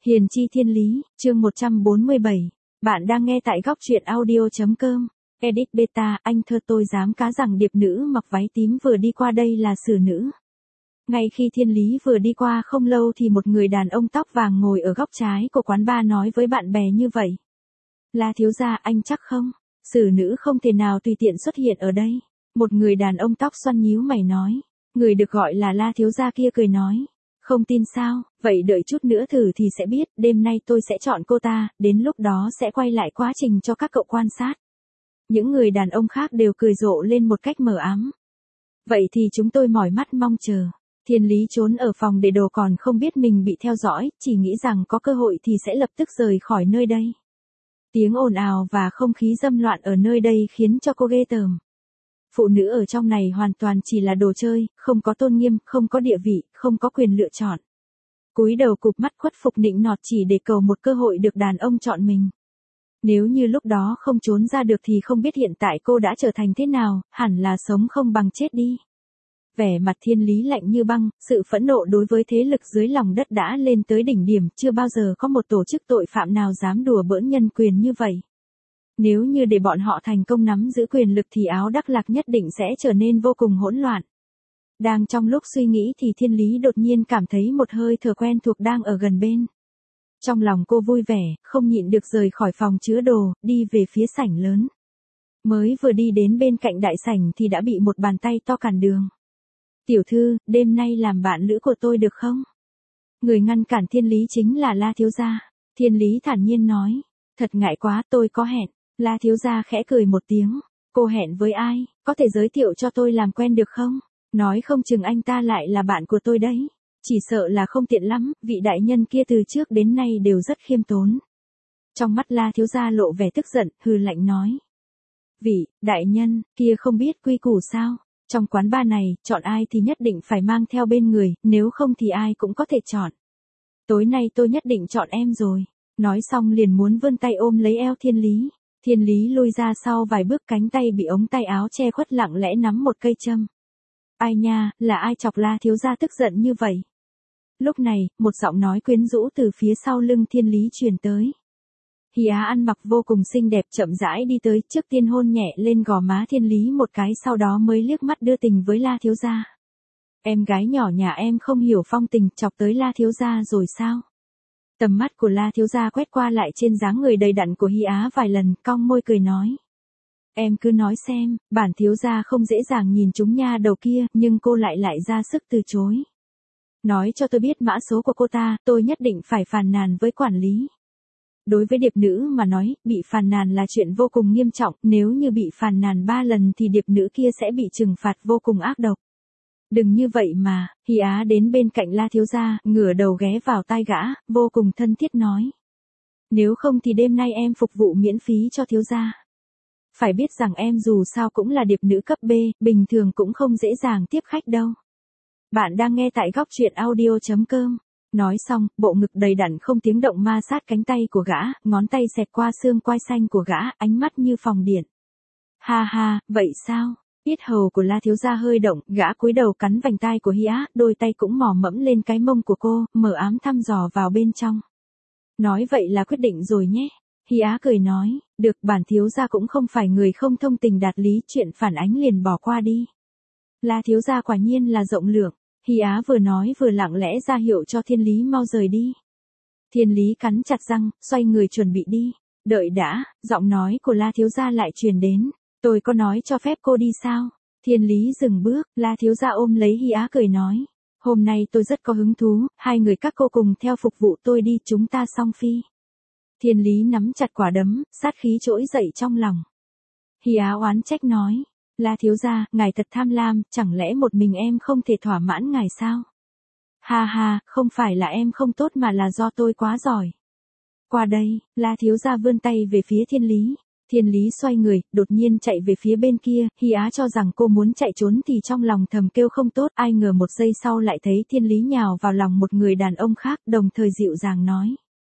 Hiền chi thiên lý, chương 147. Bạn đang nghe tại góc truyện audio.com. Edit beta, anh thơ tôi dám cá rằng điệp nữ mặc váy tím vừa đi qua đây là xử nữ. Ngay khi thiên lý vừa đi qua không lâu thì một người đàn ông tóc vàng ngồi ở góc trái của quán bar nói với bạn bè như vậy. La thiếu gia, anh chắc không? Xử nữ không thể nào tùy tiện xuất hiện ở đây. Một người đàn ông tóc xoăn nhíu mày nói. Người được gọi là La thiếu gia kia cười nói. Không tin sao, vậy đợi chút nữa thử thì sẽ biết, đêm nay tôi sẽ chọn cô ta, đến lúc đó sẽ quay lại quá trình cho các cậu quan sát. Những người đàn ông khác đều cười rộ lên một cách mờ ám. Vậy thì chúng tôi mỏi mắt mong chờ. Thiên lý trốn ở phòng để đồ còn không biết mình bị theo dõi, chỉ nghĩ rằng có cơ hội thì sẽ lập tức rời khỏi nơi đây. Tiếng ồn ào và không khí dâm loạn ở nơi đây khiến cho cô ghê tởm. Phụ nữ ở trong này hoàn toàn chỉ là đồ chơi, không có tôn nghiêm, không có địa vị, không có quyền lựa chọn. Cúi đầu cụp mắt khuất phục nịnh nọt chỉ để cầu một cơ hội được đàn ông chọn mình. Nếu như lúc đó không trốn ra được thì không biết hiện tại cô đã trở thành thế nào, hẳn là sống không bằng chết đi. Vẻ mặt thiên lý lạnh như băng, sự phẫn nộ đối với thế lực dưới lòng đất đã lên tới đỉnh điểm, chưa bao giờ có một tổ chức tội phạm nào dám đùa bỡn nhân quyền như vậy. Nếu như để bọn họ thành công nắm giữ quyền lực thì Áo Đắc Lạc nhất định sẽ trở nên vô cùng hỗn loạn. Đang trong lúc suy nghĩ thì thiên lý đột nhiên cảm thấy một hơi thở quen thuộc đang ở gần bên. Trong lòng cô vui vẻ, không nhịn được rời khỏi phòng chứa đồ, đi về phía sảnh lớn. Mới vừa đi đến bên cạnh đại sảnh thì đã bị một bàn tay to cản đường. Tiểu thư, đêm nay làm bạn lữ của tôi được không? Người ngăn cản thiên lý chính là La thiếu gia. Thiên lý thản nhiên nói, thật ngại quá, tôi có hẹn. La thiếu gia khẽ cười một tiếng, cô hẹn với ai, có thể giới thiệu cho tôi làm quen được không? Nói không chừng anh ta lại là bạn của tôi đấy. Chỉ sợ là không tiện lắm, vị đại nhân kia từ trước đến nay đều rất khiêm tốn. Trong mắt La thiếu gia lộ vẻ tức giận, hừ lạnh nói. Vị đại nhân kia không biết quy củ sao? Trong quán bar này, chọn ai thì nhất định phải mang theo bên người, nếu không thì ai cũng có thể chọn. Tối nay tôi nhất định chọn em rồi. Nói xong liền muốn vươn tay ôm lấy eo thiên lý. Thiên lý lui ra sau vài bước, cánh tay bị ống tay áo che khuất, lặng lẽ nắm một cây châm. Ai nha, là ai chọc La thiếu gia tức giận như vậy? Lúc này, một giọng nói quyến rũ từ phía sau lưng thiên lý truyền tới. Hi Á ăn mặc vô cùng xinh đẹp chậm rãi đi tới, trước tiên hôn nhẹ lên gò má thiên lý một cái, sau đó mới liếc mắt đưa tình với La thiếu gia. Em gái nhỏ nhà em không hiểu phong tình, chọc tới La thiếu gia rồi sao? Tầm mắt của La thiếu gia quét qua lại trên dáng người đầy đặn của Hi Á vài lần, cong môi cười nói. Em cứ nói xem, bản thiếu gia không dễ dàng nhìn chúng nha đầu kia, nhưng cô lại ra sức từ chối. Nói cho tôi biết mã số của cô ta, tôi nhất định phải phàn nàn với quản lý. Đối với điệp nữ mà nói, bị phàn nàn là chuyện vô cùng nghiêm trọng, nếu như bị phàn nàn 3 lần thì điệp nữ kia sẽ bị trừng phạt vô cùng ác độc. Đừng như vậy mà. Hi Á đến bên cạnh La thiếu gia, ngửa đầu ghé vào tai gã, vô cùng thân thiết nói. Nếu không thì đêm nay em phục vụ miễn phí cho thiếu gia. Phải biết rằng em dù sao cũng là điệp nữ cấp B, bình thường cũng không dễ dàng tiếp khách đâu. Bạn đang nghe tại góc truyện audio.com. Nói xong, bộ ngực đầy đặn không tiếng động ma sát cánh tay của gã, ngón tay xẹt qua xương quai xanh của gã, ánh mắt như phòng điện. Ha ha, vậy sao? Yết hầu của La thiếu gia hơi động, gã cúi đầu cắn vành tai của Hi Á, đôi tay cũng mò mẫm lên cái mông của cô, mờ ám thăm dò vào bên trong. Nói vậy là quyết định rồi nhé. Hi Á cười nói, được, bản thiếu gia cũng không phải người không thông tình đạt lý, chuyện phản ánh liền bỏ qua đi. La thiếu gia quả nhiên là rộng lượng. Hi Á vừa nói vừa lặng lẽ ra hiệu cho thiên lý mau rời đi. Thiên lý cắn chặt răng, xoay người chuẩn bị đi. Đợi đã, giọng nói của La thiếu gia lại truyền đến. Tôi có nói cho phép cô đi sao? Thiên lý dừng bước, La thiếu gia ôm lấy Hi Á cười nói. Hôm nay tôi rất có hứng thú, hai người các cô cùng theo phục vụ tôi đi, chúng ta song phi. Thiên lý nắm chặt quả đấm, sát khí trỗi dậy trong lòng. Hi Á oán trách nói. La thiếu gia, ngài thật tham lam, chẳng lẽ một mình em không thể thỏa mãn ngài sao? Ha ha, không phải là em không tốt mà là do tôi quá giỏi. Qua đây, La thiếu gia vươn tay về phía thiên lý. Thiên lý xoay người, đột nhiên chạy về phía bên kia, Hi Á cho rằng cô muốn chạy trốn thì trong lòng thầm kêu không tốt, ai ngờ một giây sau lại thấy thiên lý nhào vào lòng một người đàn ông khác, đồng thời dịu dàng nói.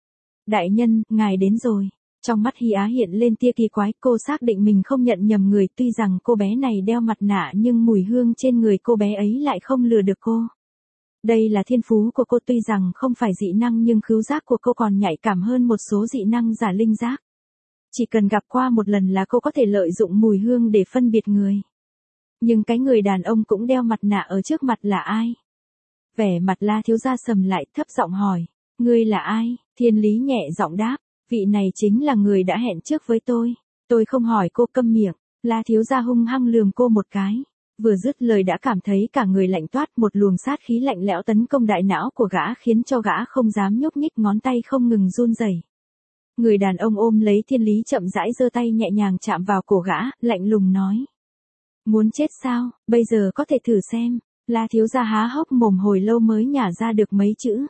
Đại nhân, ngài đến rồi. Trong mắt Hi Á hiện lên tia kỳ quái, cô xác định mình không nhận nhầm người, tuy rằng cô bé này đeo mặt nạ nhưng mùi hương trên người cô bé ấy lại không lừa được cô. Đây là thiên phú của cô, tuy rằng không phải dị năng nhưng khứu giác của cô còn nhạy cảm hơn một số dị năng giả linh giác. Chỉ cần gặp qua một lần là cô có thể lợi dụng mùi hương để phân biệt người. Nhưng cái người đàn ông cũng đeo mặt nạ ở trước mặt là ai? Vẻ mặt La thiếu gia sầm lại, thấp giọng hỏi, ngươi là ai? Thiên Lý nhẹ giọng đáp, vị này chính là người đã hẹn trước với tôi. Tôi không hỏi cô, câm miệng. La thiếu gia hung hăng lườm cô một cái. Vừa dứt lời đã cảm thấy cả người lạnh toát, một luồng sát khí lạnh lẽo tấn công đại não của gã khiến cho gã không dám nhúc nhích, ngón tay không ngừng run rẩy. Người đàn ông ôm lấy Thiên Lý chậm rãi giơ tay nhẹ nhàng chạm vào cổ gã, lạnh lùng nói. Muốn chết sao, bây giờ có thể thử xem. La thiếu gia há hốc mồm hồi lâu mới nhả ra được mấy chữ.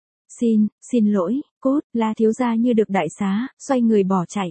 Xin lỗi, cút. La thiếu gia như được đại xá, xoay người bỏ chạy.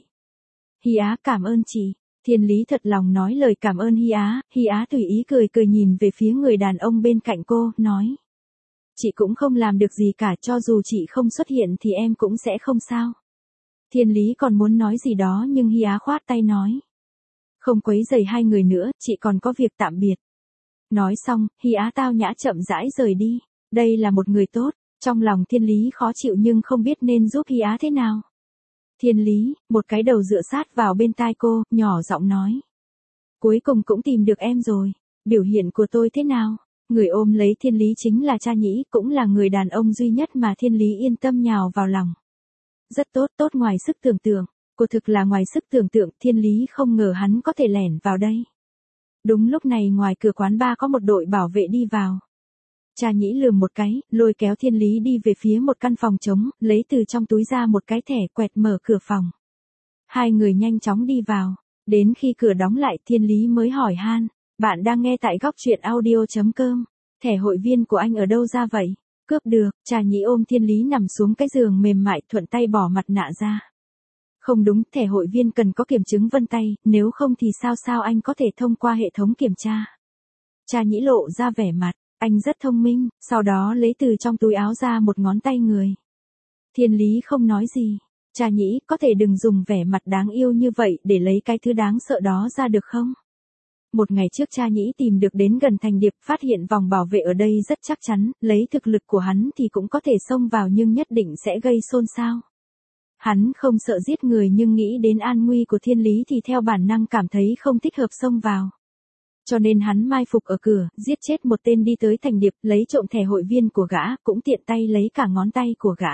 Hi Á, cảm ơn chị. Thiên Lý thật lòng nói lời cảm ơn Hi Á. Hi Á tùy ý cười cười nhìn về phía người đàn ông bên cạnh cô, nói. Chị cũng không làm được gì cả, cho dù chị không xuất hiện thì em cũng sẽ không sao. Thiên Lý còn muốn nói gì đó nhưng Hi Á khoát tay nói. Không quấy rầy hai người nữa, chị còn có việc, tạm biệt. Nói xong, Hi Á tao nhã chậm rãi rời đi. Đây là một người tốt. Trong lòng Thiên Lý khó chịu nhưng không biết nên giúp Hi Á thế nào. Thiên Lý, một cái đầu dựa sát vào bên tai cô, nhỏ giọng nói. Cuối cùng cũng tìm được em rồi. Biểu hiện của tôi thế nào? Người ôm lấy Thiên Lý chính là Cha Nhĩ, cũng là người đàn ông duy nhất mà Thiên Lý yên tâm nhào vào lòng. Rất tốt, tốt ngoài sức tưởng tượng. Cô thực là ngoài sức tưởng tượng, Thiên Lý không ngờ hắn có thể lẻn vào đây. Đúng lúc này ngoài cửa quán bar có một đội bảo vệ đi vào. Cha Nhĩ lườm một cái, lôi kéo Thiên Lý đi về phía một căn phòng trống, lấy từ trong túi ra một cái thẻ quẹt mở cửa phòng. Hai người nhanh chóng đi vào. Đến khi cửa đóng lại Thiên Lý mới hỏi han. Bạn đang nghe tại góc truyện audio.com. Thẻ hội viên của anh ở đâu ra vậy? Cướp được. Cha Nhĩ ôm Thiên Lý nằm xuống cái giường mềm mại, thuận tay bỏ mặt nạ ra. Không đúng, thẻ hội viên cần có kiểm chứng vân tay, nếu không thì sao anh có thể thông qua hệ thống kiểm tra. Cha Nhĩ lộ ra vẻ mặt, anh rất thông minh, sau đó lấy từ trong túi áo ra một ngón tay người. Thiên Lý không nói gì. Cha Nhĩ, có thể đừng dùng vẻ mặt đáng yêu như vậy để lấy cái thứ đáng sợ đó ra được không? Một ngày trước Cha Nhĩ tìm được đến gần thành điệp, phát hiện vòng bảo vệ ở đây rất chắc chắn, lấy thực lực của hắn thì cũng có thể xông vào nhưng nhất định sẽ gây xôn xao. Hắn không sợ giết người nhưng nghĩ đến an nguy của Thiên Lý thì theo bản năng cảm thấy không thích hợp xông vào. Cho nên hắn mai phục ở cửa, giết chết một tên đi tới thành điệp, lấy trộm thẻ hội viên của gã, cũng tiện tay lấy cả ngón tay của gã.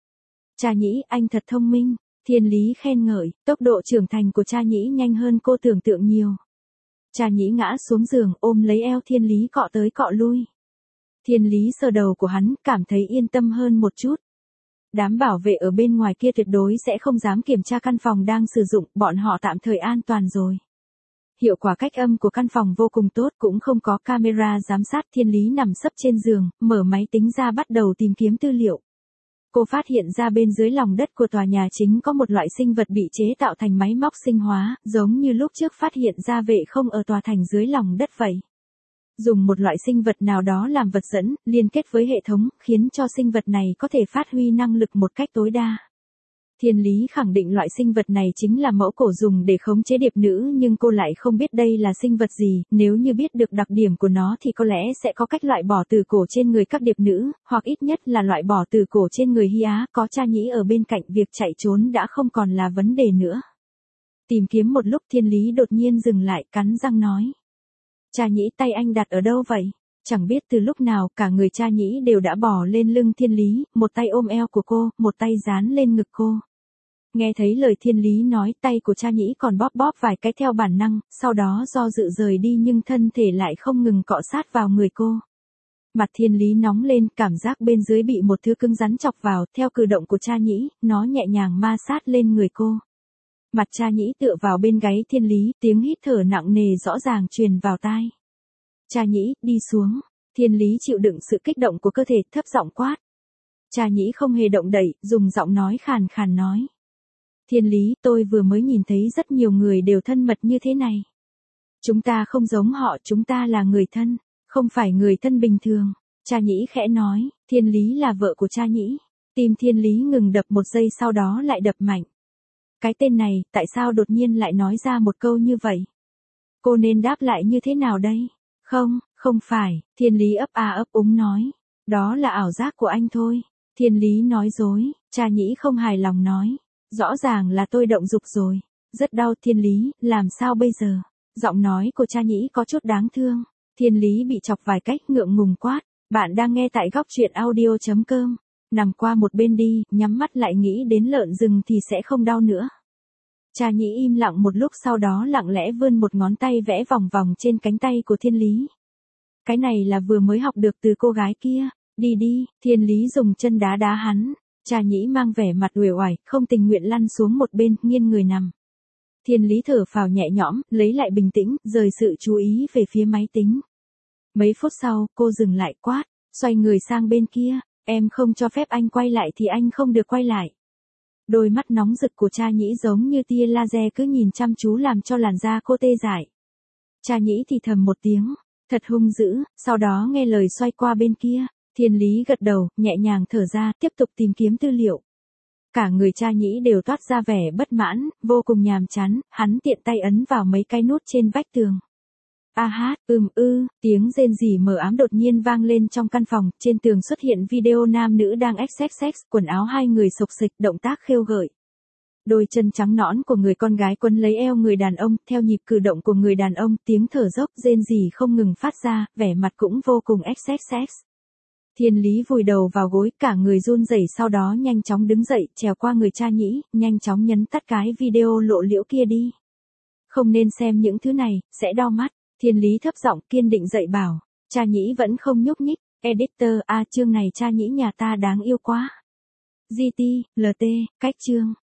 Cha Nhĩ, anh thật thông minh. Thiên Lý khen ngợi, tốc độ trưởng thành của Cha Nhĩ nhanh hơn cô tưởng tượng nhiều. Cha Nhĩ ngã xuống giường, ôm lấy eo Thiên Lý cọ tới cọ lui. Thiên Lý sờ đầu của hắn, cảm thấy yên tâm hơn một chút. Đám bảo vệ ở bên ngoài kia tuyệt đối sẽ không dám kiểm tra căn phòng đang sử dụng, bọn họ tạm thời an toàn rồi. Hiệu quả cách âm của căn phòng vô cùng tốt, cũng không có camera giám sát. Thiên Lý nằm sấp trên giường, mở máy tính ra bắt đầu tìm kiếm tư liệu. Cô phát hiện ra bên dưới lòng đất của tòa nhà chính có một loại sinh vật bị chế tạo thành máy móc sinh hóa, giống như lúc trước phát hiện ra vệ không ở tòa thành dưới lòng đất vậy. Dùng một loại sinh vật nào đó làm vật dẫn, liên kết với hệ thống, khiến cho sinh vật này có thể phát huy năng lực một cách tối đa. Thiên Lý khẳng định loại sinh vật này chính là mẫu cổ dùng để khống chế điệp nữ, nhưng cô lại không biết đây là sinh vật gì. Nếu như biết được đặc điểm của nó thì có lẽ sẽ có cách loại bỏ từ cổ trên người các điệp nữ, hoặc ít nhất là loại bỏ từ cổ trên người Hi Á. Có Cha Nhĩ ở bên cạnh, việc chạy trốn đã không còn là vấn đề nữa. Tìm kiếm một lúc Thiên Lý đột nhiên dừng lại, cắn răng nói. Cha Nhĩ, tay anh đặt ở đâu vậy? Chẳng biết từ lúc nào cả người Cha Nhĩ đều đã bò lên lưng Thiên Lý, một tay ôm eo của cô, một tay dán lên ngực cô. Nghe thấy lời Thiên Lý nói, tay của Cha Nhĩ còn bóp bóp vài cái theo bản năng, sau đó do dự rời đi nhưng thân thể lại không ngừng cọ sát vào người cô. Mặt Thiên Lý nóng lên, cảm giác bên dưới bị một thứ cứng rắn chọc vào, theo cử động của Cha Nhĩ, nó nhẹ nhàng ma sát lên người cô. Mặt Cha Nhĩ tựa vào bên gáy Thiên Lý, tiếng hít thở nặng nề rõ ràng truyền vào tai. Cha Nhĩ, đi xuống. Thiên Lý chịu đựng sự kích động của cơ thể, thấp giọng quát. Cha Nhĩ không hề động đậy, dùng giọng nói khàn khàn nói. Thiên Lý, tôi vừa mới nhìn thấy rất nhiều người đều thân mật như thế này. Chúng ta không giống họ, chúng ta là người thân, không phải người thân bình thường. Cha Nhĩ khẽ nói, Thiên Lý là vợ của Cha Nhĩ. Tim Thiên Lý ngừng đập một giây, sau đó lại đập mạnh. Cái tên này, tại sao đột nhiên lại nói ra một câu như vậy? Cô nên đáp lại như thế nào đây? Không phải, Thiên Lý ấp a ấp úng nói. Đó là ảo giác của anh thôi. Thiên Lý nói dối, Cha Nhĩ không hài lòng nói. Rõ ràng là tôi động dục rồi. Rất đau. Thiên Lý, làm sao bây giờ? Giọng nói của Cha Nhĩ có chút đáng thương. Thiên Lý bị chọc vài cách ngượng ngùng quát. Bạn đang nghe tại góc truyện audio.com. Nằm qua một bên đi, nhắm mắt lại nghĩ đến lợn rừng thì sẽ không đau nữa. Cha Nhĩ im lặng một lúc sau đó lặng lẽ vươn một ngón tay vẽ vòng vòng trên cánh tay của Thiên Lý. Cái này là vừa mới học được từ cô gái kia. Đi đi. Thiên Lý dùng chân đá đá hắn. Cha Nhĩ mang vẻ mặt uể oải, không tình nguyện lăn xuống một bên, nghiêng người nằm. Thiên Lý thở phào nhẹ nhõm, lấy lại bình tĩnh, rời sự chú ý về phía máy tính. Mấy phút sau, cô dừng lại quát, xoay người sang bên kia, em không cho phép anh quay lại thì anh không được quay lại. Đôi mắt nóng rực của Cha Nhĩ giống như tia laser cứ nhìn chăm chú làm cho làn da cô tê dại. Cha Nhĩ thì thầm một tiếng, thật hung dữ, sau đó nghe lời xoay qua bên kia. Thiên Lý gật đầu, nhẹ nhàng thở ra, tiếp tục tìm kiếm tư liệu. Cả người Cha Nhĩ đều toát ra vẻ bất mãn, vô cùng nhàm chán, hắn tiện tay ấn vào mấy cái nút trên vách tường. A hát, tiếng rên rỉ mờ ám đột nhiên vang lên trong căn phòng, trên tường xuất hiện video nam nữ đang XXX, quần áo hai người xộc xịch, động tác khêu gợi. Đôi chân trắng nõn của người con gái quấn lấy eo người đàn ông, theo nhịp cử động của người đàn ông, tiếng thở dốc rên rỉ không ngừng phát ra, vẻ mặt cũng vô cùng XXX. Thiên Lý vùi đầu vào gối, cả người run rẩy sau đó nhanh chóng đứng dậy, trèo qua người Cha Nhĩ, nhanh chóng nhấn tắt cái video lộ liễu kia đi. Không nên xem những thứ này, sẽ đau mắt. Thiên Lý thấp giọng kiên định dạy bảo. Cha Nhĩ vẫn không nhúc nhích. Editor, chương này Cha Nhĩ nhà ta đáng yêu quá. GT, LT, cách chương.